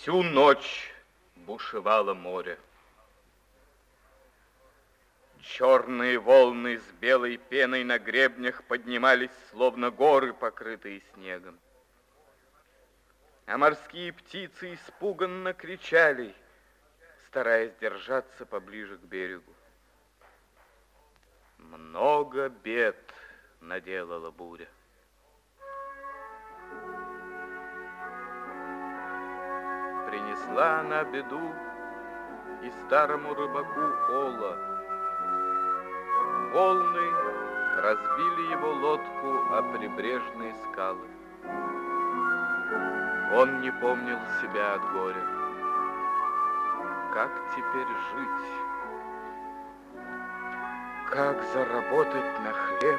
Всю ночь бушевало море. Черные волны с белой пеной на гребнях поднимались, словно горы, покрытые снегом. А морские птицы испуганно кричали, стараясь держаться поближе к берегу. Много бед наделала буря. Принесла она беду и старому рыбаку Ола. Волны разбили его лодку о прибрежные скалы. Он не помнил себя от горя. Как теперь жить? Как заработать на хлеб?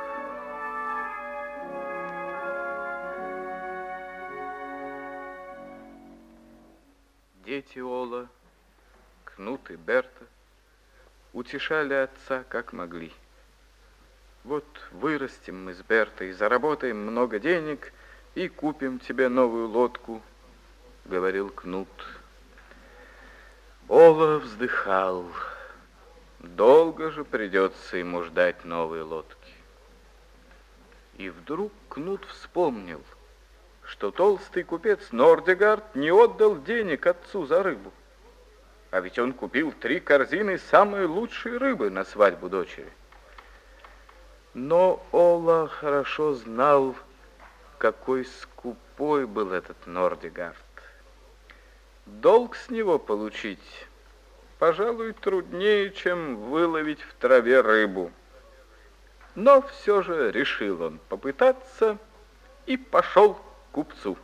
Дети Ола, Кнут и Берта, утешали отца как могли. Вот вырастем мы с Бертой, заработаем много денег и купим тебе новую лодку, говорил Кнут. Ола вздыхал. Долго же придется ему ждать новой лодки. И вдруг Кнут вспомнил, что толстый купец Нордегард не отдал денег отцу за рыбу. А ведь он купил 3 корзины самой лучшей рыбы на свадьбу дочери. Но Ола хорошо знал, какой скупой был этот Нордегард. Долг с него получить, пожалуй, труднее, чем выловить в траве рыбу. Но все же решил он попытаться и пошел к купцу.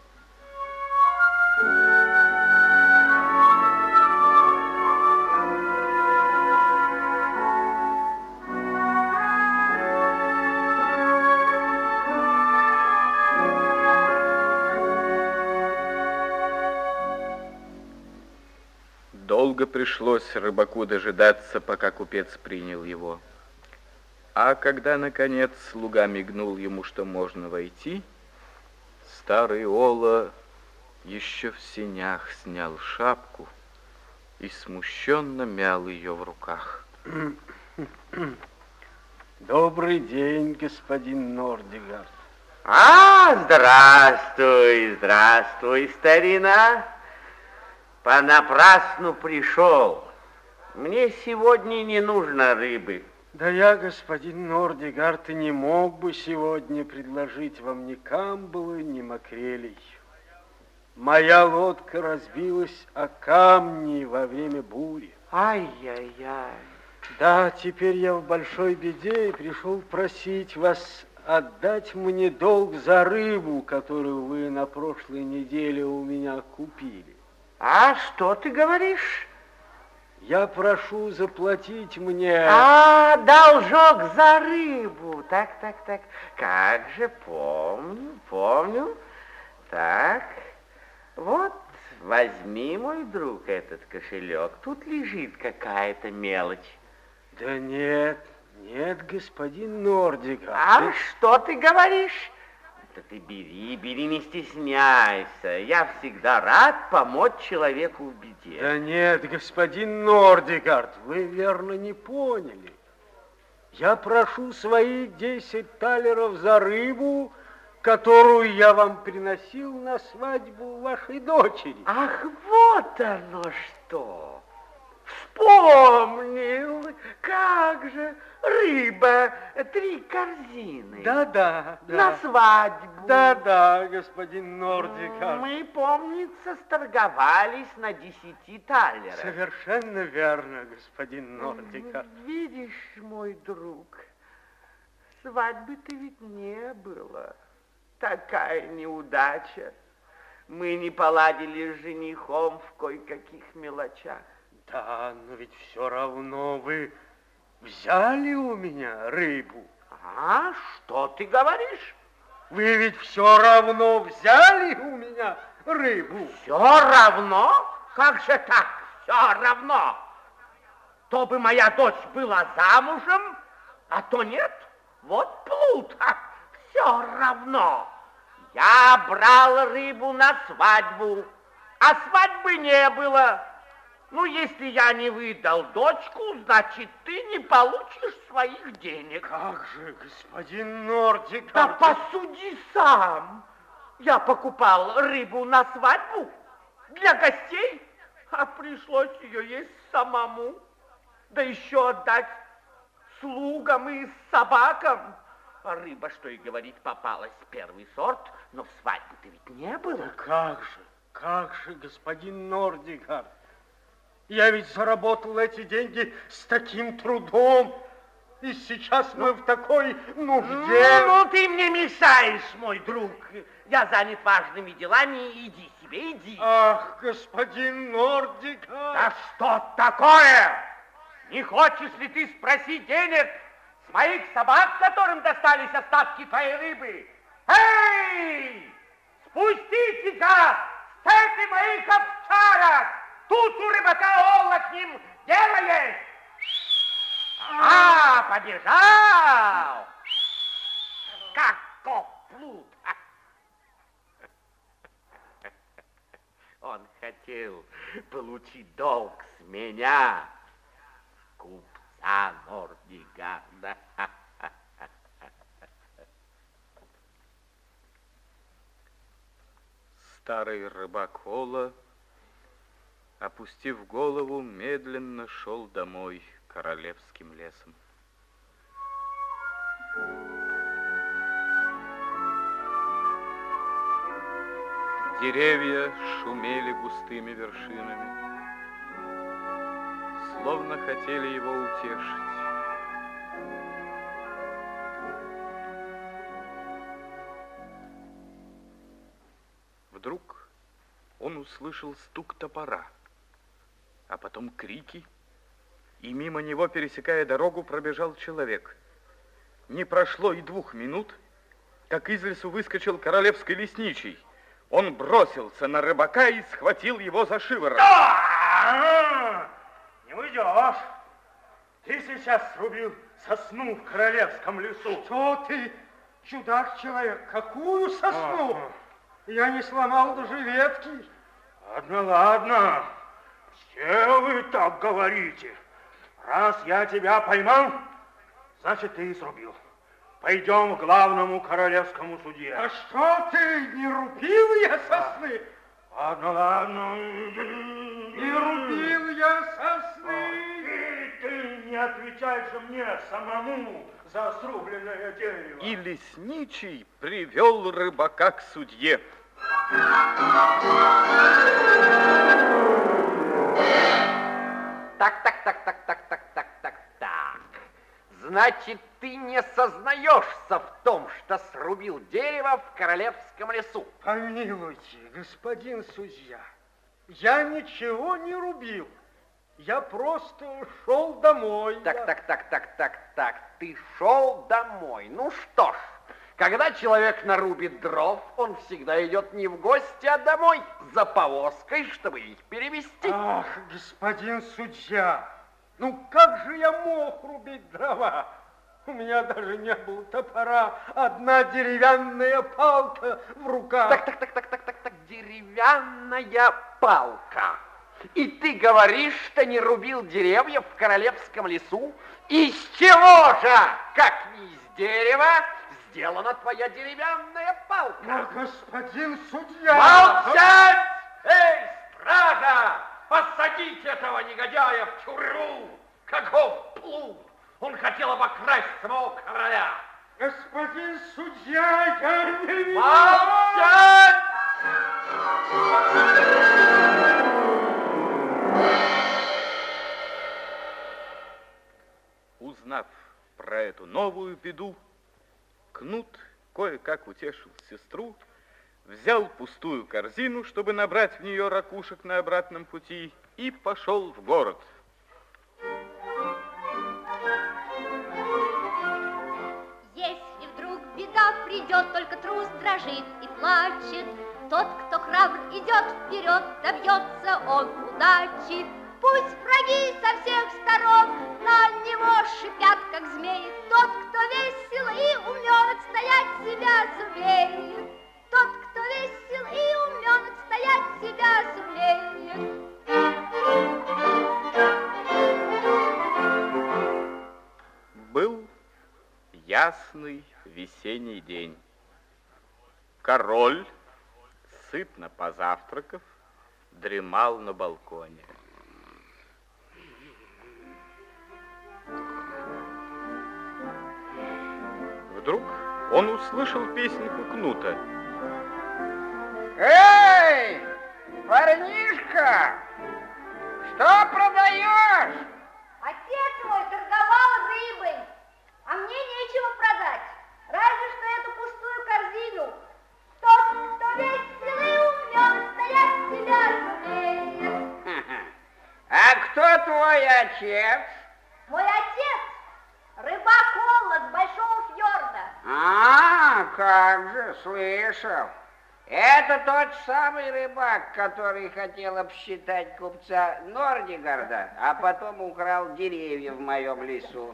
Долго пришлось рыбаку дожидаться, пока купец принял его. А когда, наконец, слуга мигнул ему, что можно войти, старый Ола еще в сенях снял шапку и смущенно мял ее в руках. Добрый день, господин Нордегард. Здравствуй, здравствуй, старина. Понапрасну пришел. Мне сегодня не нужно рыбы. Да я, господин Нордегард, и не мог бы сегодня предложить вам ни камбалы, ни макрелей. Моя лодка разбилась о камни во время бури. Ай-яй-яй. Да, теперь я в большой беде и пришел просить вас отдать мне долг за рыбу, которую вы на прошлой неделе у меня купили. А что ты говоришь? Я прошу заплатить мне... Должок за рыбу. Так. Как же, помню. Так, вот, возьми, мой друг, этот кошелек. Тут лежит какая-то мелочь. Да нет, господин Нордегард. Что ты говоришь? Да ты бери, не стесняйся. Я всегда рад помочь человеку в беде. Да нет, господин Нордегард, вы верно не поняли. Я прошу свои 10 талеров за рыбу, которую я вам приносил на свадьбу вашей дочери. Ах, вот оно что! Вспомнил! Как же! Рыба, 3 корзины. Да. На свадьбу. Да, господин Нордегард. Мы, помнится, сторговались на 10 талерах. Совершенно верно, господин Нордегард. Видишь, мой друг, свадьбы-то ведь не было. Такая неудача. Мы не поладили с женихом в кое-каких мелочах. Да, но ведь все равно вы взяли у меня рыбу. Что ты говоришь? Вы ведь все равно взяли у меня рыбу. Все равно? Как же так? Все равно. То бы моя дочь была замужем, а то нет. Вот плут. Все равно. Я брал рыбу на свадьбу, а свадьбы не было. Ну, если я не выдал дочку, значит, ты не получишь своих денег. Как же, господин Нордигард? Да посуди сам. Я покупал рыбу на свадьбу для гостей, а пришлось ее есть самому. Да еще отдать слугам и собакам. А рыба, что и говорить, попалась первый сорт, но в свадьбе-то ведь не было. Да как же, господин Нордигард? Я ведь заработал эти деньги с таким трудом, и сейчас мы в такой нужде. Ну, ты мне мешаешь, мой друг. Я занят важными делами, иди себе, иди. Ах, господин Нордигард. Да что такое? Не хочешь ли ты спросить денег с моих собак, которым достались остатки твоей рыбы? Эй! Спустите-ка с цепи моих овчарок! Тут у рыбака Олла к ним дело есть! А, побежал! Каков плут! Он хотел получить долг с меня, купца Нордигарда. Старый рыбак Ола, опустив голову, медленно шел домой королевским лесом. Деревья шумели густыми вершинами, словно хотели его утешить. Вдруг он услышал стук топора, а потом крики, и мимо него, пересекая дорогу, пробежал человек. Не прошло и 2 минут, как из лесу выскочил королевский лесничий. Он бросился на рыбака и схватил его за шиворот. Не уйдешь. Ты сейчас срубил сосну в королевском лесу. Что ты, чудак-человек, какую сосну? Я не сломал даже ветки. Ладно. Все вы так говорите. Раз я тебя поймал, значит, ты и срубил. Пойдем к главному королевскому судье. А что ты, не рубил я сосны? Ладно. Не рубил я сосны. И ты не отвечай же мне самому за срубленное дерево. И лесничий привел рыбака к судье. Так. Значит, ты не сознаешься в том, что срубил дерево в королевском лесу? Помилуйте, господин судья, я ничего не рубил. Я просто шел домой. Так. Ты шел домой. Ну что ж, когда человек нарубит дров, он всегда идет не в гости, а домой за повозкой, чтобы их перевезти. Ах, господин судья, ну как же я мог рубить дрова? У меня даже не было топора, одна деревянная палка в руках. Так, деревянная палка. И ты говоришь, что не рубил деревья в королевском лесу? Из чего же, как не из дерева, сделана твоя деревянная палка? Но, господин судья... Молчать! Эй, стража! Посадите этого негодяя в тюрьму! Каков плут! Он хотел обокрасть самого короля! Господин судья, я не виноват! Молчать! Узнав про эту новую беду, Кнут кое-как утешил сестру, взял пустую корзину, чтобы набрать в нее ракушек на обратном пути, и пошел в город. Если вдруг беда придет, только трус дрожит и плачет. Тот, кто храбр, идет вперед, добьется он удачи. Пусть враги со всех сторон на него шипят, как змеи. Тот, кто весел и умен, отстоять себя сумеет. Тот, кто весел и умен, отстоять себя сумеет. ясный весенний день. Король, сытно позавтракав, дремал на балконе. Вдруг он услышал песенку Кнута. Эй, парнишка, что продаешь? Отец мой торговал рыбой, а мне нечего продать, разве что эту пустую корзину. Тот, кто весь целый умен, стоять себя сумеет. А кто твой отец? Мой отец рыбак Олла с Большого фьорда. А, как же, слышал. Это тот самый рыбак, который хотел обсчитать купца Нордигарда, а потом украл деревья в моем лесу.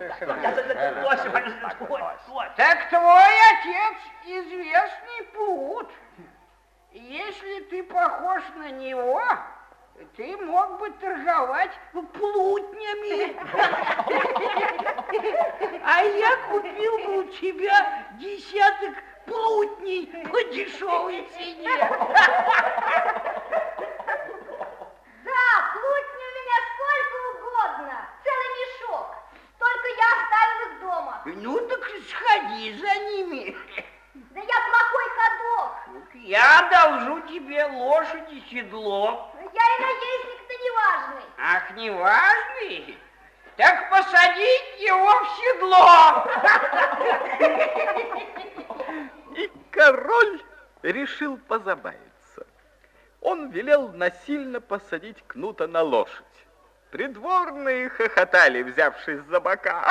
Так твой отец известный плут. Если ты похож на него, ты мог бы торговать плутнями. А я купил бы у тебя десяток плутней по дешевой цене. Да, плутни у меня сколько угодно, целый мешок. Только я оставил их дома. Ну так сходи за ними. Да я плохой ходок. Я одолжу тебе лошадь и седло. Я и наездник-то неважный. Ах, неважный? Так посадить его в седло. И король решил позабавиться. Он велел насильно посадить Кнута на лошадь. Придворные хохотали, взявшись за бока.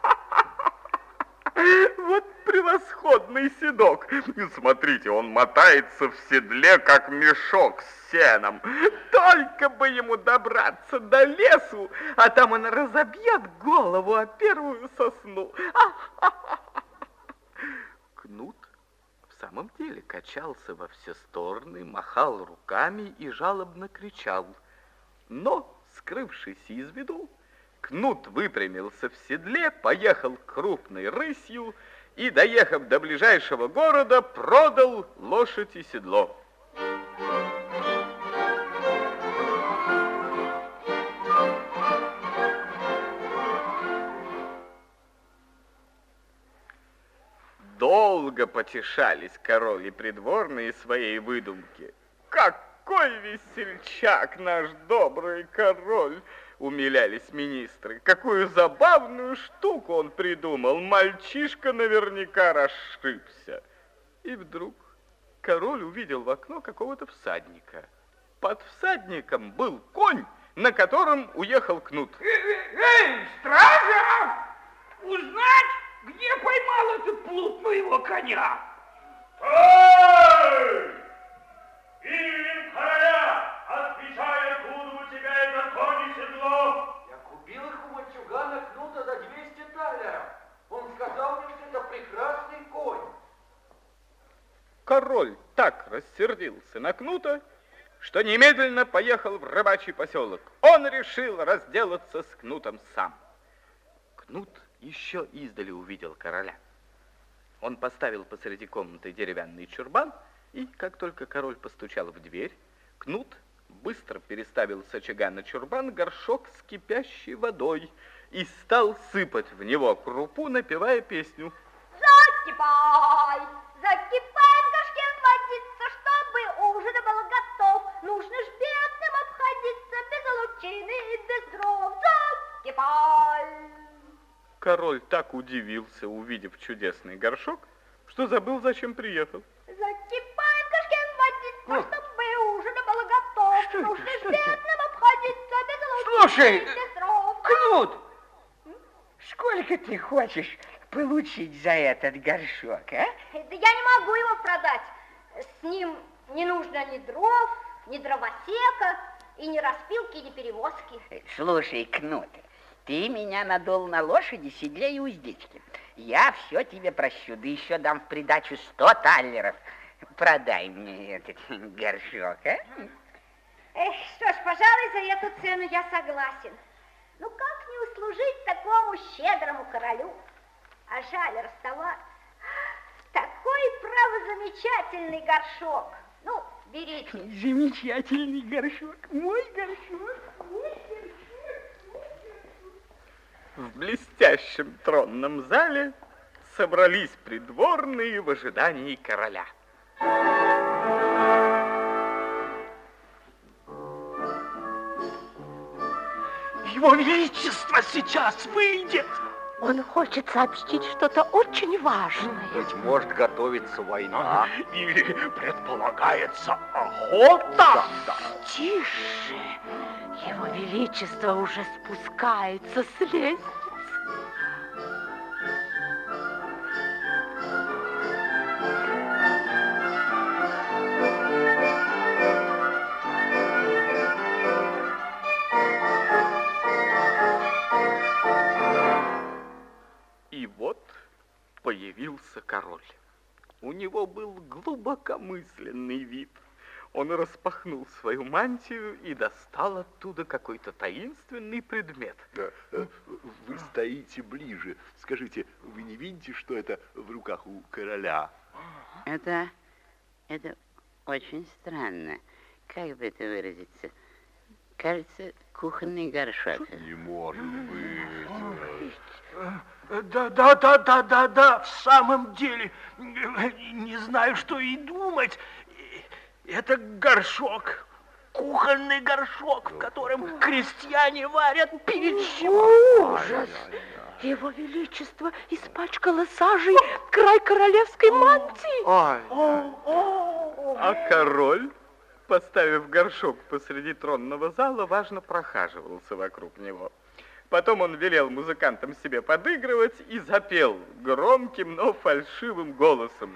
Вот превосходный седок. Смотрите, он мотается в седле, как мешок с сеном. Только бы ему добраться до лесу, а там он разобьет голову о первую сосну. Кнут в самом деле качался во все стороны, махал руками и жалобно кричал. Но, скрывшись из виду, Кнут выпрямился в седле, поехал крупной рысью и, доехав до ближайшего города, продал лошадь и седло. Долго потешались король и придворные своей выдумки. Какой весельчак наш добрый король! Умилялись министры. Какую забавную штуку он придумал. Мальчишка наверняка расшибся. И вдруг король увидел в окно какого-то всадника. Под всадником был конь, на котором уехал Кнут. Эй, стража! Узнать, где поймал этот плут моего коня? Эй! Именем короля, отвечай, откуда у тебя это конь и седло? Я купил их у мальчугана Кнута за 200 талеров. Он сказал мне, что это прекрасный конь. Король так рассердился на Кнута, что немедленно поехал в рыбачий поселок. Он решил разделаться с Кнутом сам. Кнут еще издали увидел короля. Он поставил посреди комнаты деревянный чурбан, и как только король постучал в дверь, Кнут быстро переставил с очага на чурбан горшок с кипящей водой и стал сыпать в него крупу, напевая песню. Закипай, закипай в горшке водиться, чтобы ужин был готов. Нужно ж бедным обходиться, без лучины и без дров. Закипай. Король так удивился, увидев чудесный горшок, что забыл, зачем приехал. Закипай в горшке водиться, чтобы ужин был готов. Нужно ж бедным обходиться, без лучины и без дров. Кнут, сколько ты хочешь получить за этот горшок, а? Да я не могу его продать. С ним не нужно ни дров, ни дровосека, и ни распилки, ни перевозки. Слушай, Кнут, ты меня надул на лошади, седле и уздечке. Я все тебе прощу, да еще дам в придачу 100 таллеров. Продай мне этот горшок, а? Эх, что ж, пожалуй, за эту цену я согласен. Ну как не услужить такому щедрому королю? А жаль расставаться. Такой, право, замечательный горшок. Ну, берите. Замечательный горшок. Мой горшок. В блестящем тронном зале собрались придворные в ожидании короля. Его Величество сейчас выйдет. Он хочет сообщить что-то очень важное. Быть может, готовится война. Или предполагается охота. Тише! Его Величество уже спускается с лестницы. И вот появился король. У него был глубокомысленный вид. Он распахнул свою мантию и достал оттуда какой-то таинственный предмет. Вы стоите ближе. Скажите, вы не видите, что это в руках у короля? Это очень странно. Как бы это выразиться? Кажется, кухонный горшок. Не может быть. Да, в самом деле, не знаю, что и думать. Это горшок, кухонный горшок, в котором крестьяне варят пищу. Ужас! Его Величество испачкало сажей край королевской мантии. А король, поставив горшок посреди тронного зала, важно прохаживался вокруг него. Потом он велел музыкантам себе подыгрывать и запел громким, но фальшивым голосом.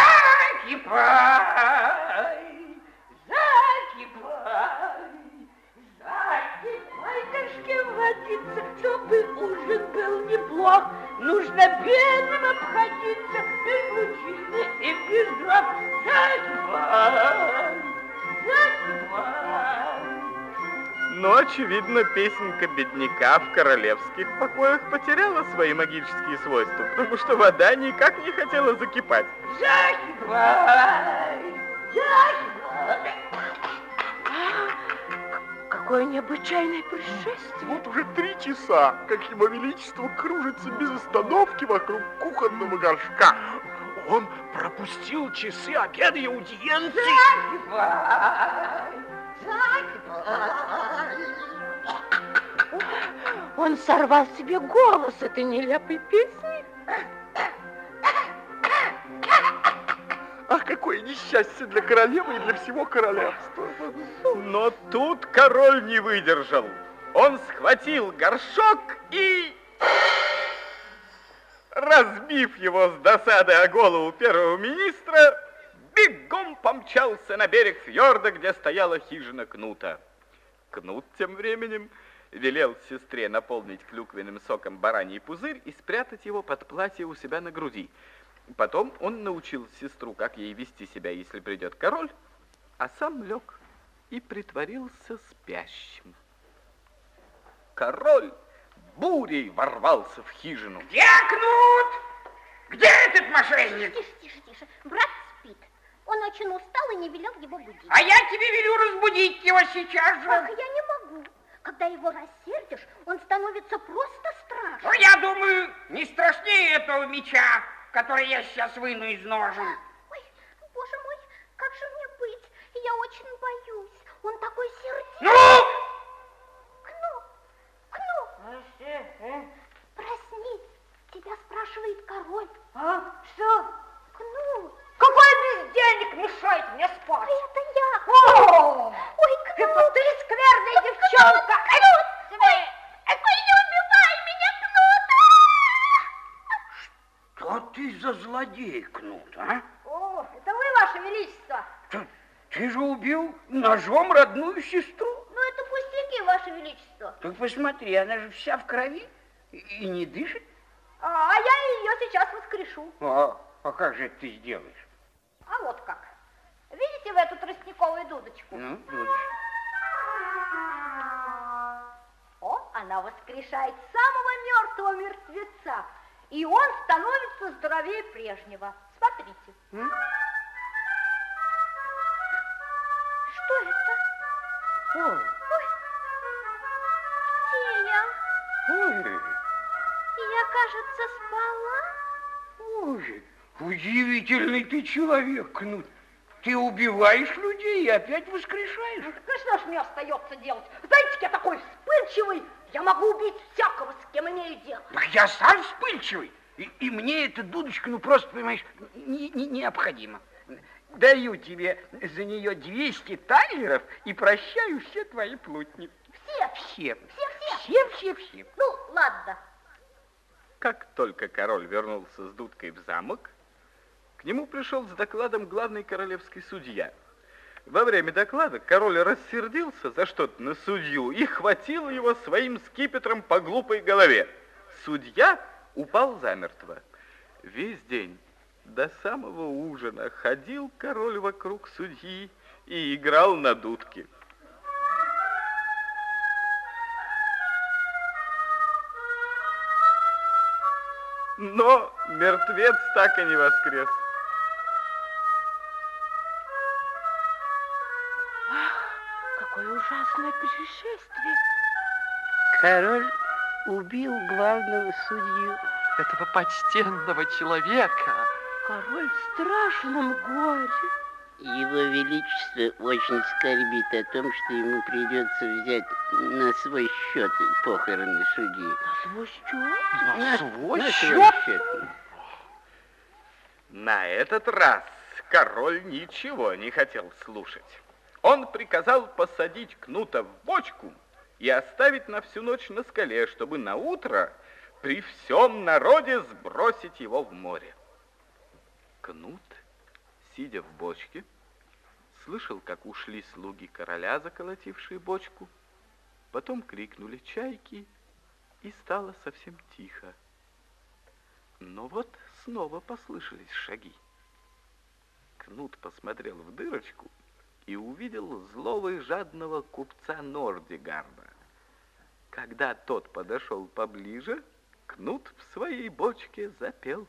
Закипай, горшке водиться, чтобы ужин был неплох. Нужно бедным обходиться, без мужчины и без дров. Закипай, закипай. Но, очевидно, песенка бедняка в королевских покоях потеряла свои магические свойства, потому что вода никак не хотела закипать. Закипай, закипай. Какое необычайное происшествие. Вот уже 3 часа, как его величество кружится без остановки вокруг кухонного горшка. Он пропустил часы обеда и аудиенции. Он сорвал себе голос этой нелепой песни. Ах, какое несчастье для королевы и для всего королевства. Но тут король не выдержал. Он схватил горшок и, разбив его с досады о голову первого министра, бегом помчался на берег фьорда, где стояла хижина Кнута. Кнут тем временем велел сестре наполнить клюквенным соком бараний пузырь и спрятать его под платье у себя на груди. Потом он научил сестру, как ей вести себя, если придет король, а сам лег и притворился спящим. Король бурей ворвался в хижину. Где Кнут? Где этот мошенник? Тише. Брат спит. Он очень устал и не велел его будить. А я тебе велю разбудить его сейчас же. Ах, я не могу. Когда его рассердишь, он становится просто страшным. Ну, я думаю, не страшнее этого меча, который я сейчас выну из ножен. Ой, боже мой, как же мне быть? Я очень боюсь. Он такой сердитый. Ну! Кнут! Проснись. Тебя спрашивает король. А? Что? Кнут! Какой бездельник мешает мне спать? Это я. О! Ой, Кнут! Это ты скверная девчонка! Кнут! Ой, не убивай меня, Кнут! Что ты за злодей, Кнут, а? О, это вы, Ваше Величество! Ты же убил ножом родную сестру. Ну, это пустяки, Ваше Величество. Так посмотри, она же вся в крови и не дышит. А я ее сейчас воскрешу. А как же это ты сделаешь? А вот как. Видите в эту тростниковую дудочку? Ну, дудочка. О, она воскрешает самого мертвого мертвеца. и он становится здоровее прежнего. Смотрите. Что это? Ой. Где я? Ой. Я, кажется, спала. Ой, удивительный ты человек, Кнут. Ты убиваешь людей и опять воскрешаешь. Ну что ж мне остается делать? Знаете, я такой вспыльчивый, я могу убить всякого, с кем имею дело. Так я сам вспыльчивый. И мне эта дудочка, ну просто, понимаешь, необходима. Даю тебе за нее 200 талеров и прощаю все твои плутни. Все? Все. Ну, ладно. Как только король вернулся с дудкой в замок, к нему пришел с докладом главный королевский судья. Во время доклада король рассердился за что-то на судью и хватил его своим скипетром по глупой голове. Судья упал замертво. Весь день до самого ужина ходил король вокруг судьи и играл на дудке. Но мертвец так и не воскрес. Какое ужасное происшествие. Король убил главного судью. Этого почтенного человека. Король в страшном горе. Его Величество очень скорбит о том, что ему придется взять на свой счет похороны судьи. На свой счет? На свой счет? На этот раз король ничего не хотел слушать. Он приказал посадить Кнута в бочку и оставить на всю ночь на скале, чтобы на утро при всем народе сбросить его в море. Кнут, сидя в бочке, слышал, как ушли слуги короля, заколотившие бочку. Потом крикнули чайки, и стало совсем тихо. Но вот снова послышались шаги. Кнут посмотрел в дырочку и увидел злого и жадного купца Нордигарда. Когда тот подошел поближе, Кнут в своей бочке запел.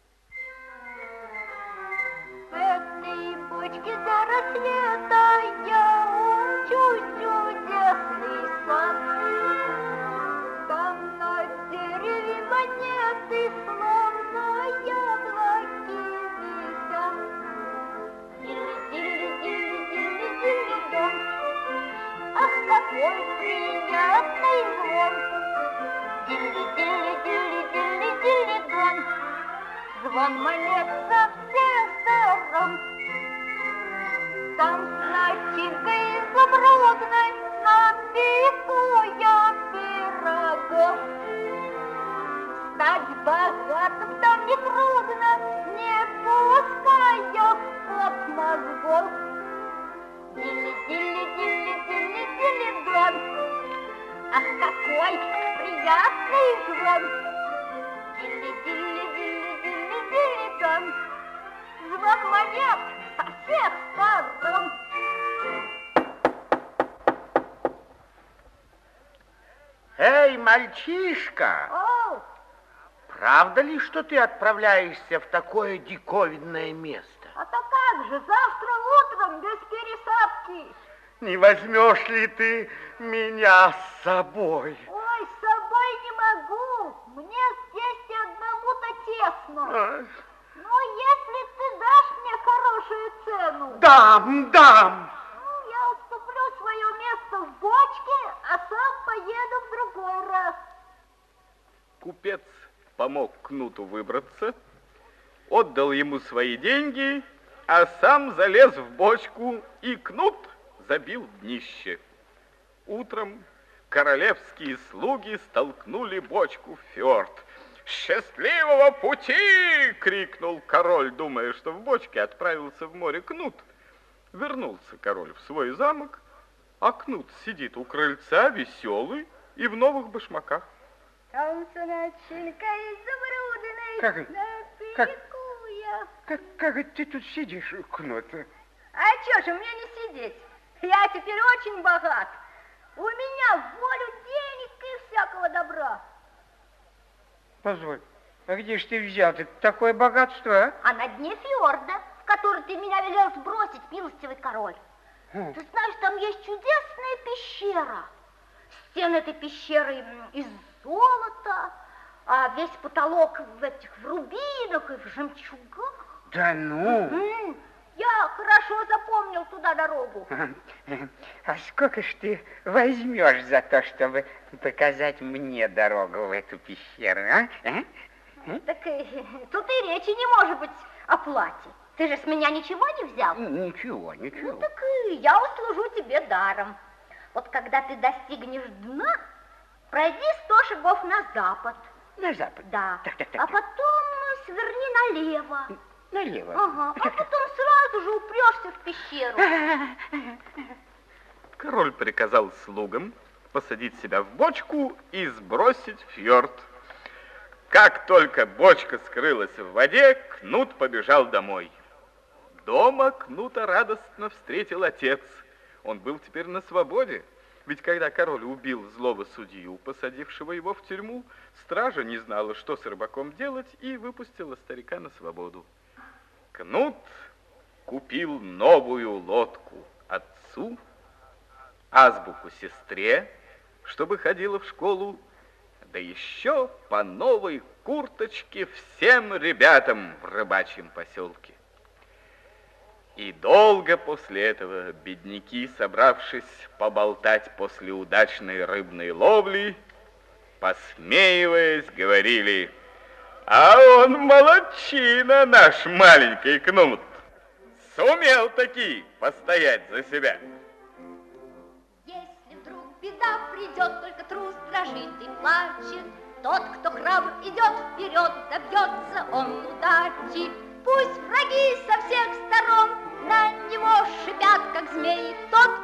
В этой бочке до рассвета я учу чудесный сад. Там на дереве монеты, словно яблоки висят. Дили-дили-дили-дили-дили-дон. Ах, какой приятный звон! Дили-дили-дили-дили-дили-дон. Звон монет со всех сторон. Там с начинкой изумрудной напеку я пирогов. Стать богатым там нетрудно, не пуская от мозгов. Дили-дили-дили-дили-дили-дон. Ах, какой приятный звон! Дили-дили-дили-дили-дили-дон. Звон монет со всех сторон. Эй, мальчишка! О, Правда ли, что ты отправляешься в такое диковинное место? а то как же, завтра утром без пересадки. Не возьмешь ли ты меня с собой? Ой, с собой не могу. Мне здесь и одному-то тесно. Но если ты дашь мне хорошую цену... Дам! Ну, я уступлю свое место в бочке, а сам поеду в другой раз. Купец помог Кнуту выбраться, отдал ему свои деньги, а сам залез в бочку, и Кнут забил днище. Утром королевские слуги столкнули бочку в фьорд. «Счастливого пути!» — крикнул король, думая, что в бочке отправился в море Кнут. Вернулся король в свой замок, а Кнут сидит у крыльца, веселый и в новых башмаках. Там с начинкой изумрудной Как напеку я. Как это ты тут сидишь, Кнут? А чё ж, мне не сидеть? Я теперь очень богат. У меня волю денег и всякого добра. Позволь, А где ж ты взял такое богатство, а? А на дне фьорда, в который ты меня велел сбросить, милостивый король. Ты знаешь, там есть чудесная пещера. Стены этой пещеры из золота, а весь потолок в рубинах и в жемчугах. Да ну? Я хорошо запомнил туда дорогу. А сколько ж ты возьмешь за то, чтобы показать мне дорогу в эту пещеру, а? Так тут и речи не может быть о плате. Ты же с меня ничего не взял? Ничего. Ну так я услужу тебе даром. Вот когда ты достигнешь дна, пройди 100 шагов на запад. На запад? Да. Так. А потом сверни налево. Налево? Ага. А потом сразу же упрешься в пещеру. Король приказал слугам посадить себя в бочку и сбросить в фьорд. Как только бочка скрылась в воде, Кнут побежал домой. Дома Кнута радостно встретил отец. Он был теперь на свободе. Ведь когда король убил злого судью, посадившего его в тюрьму, стража не знала, что с рыбаком делать, и выпустила старика на свободу. Кнут купил новую лодку отцу, азбуку сестре, чтобы ходила в школу, да еще по новой курточке всем ребятам в рыбачьем поселке. И долго после этого бедняки, собравшись поболтать после удачной рыбной ловли, посмеиваясь, говорили: «А он молодчина, наш маленький Кнут! Сумел таки постоять за себя!» Если вдруг беда придет, только трус дрожит и плачет, тот, кто храбр, идет вперед, добьется он удачи. Пусть враги со всех сторон на него шипят, как змеи, тот,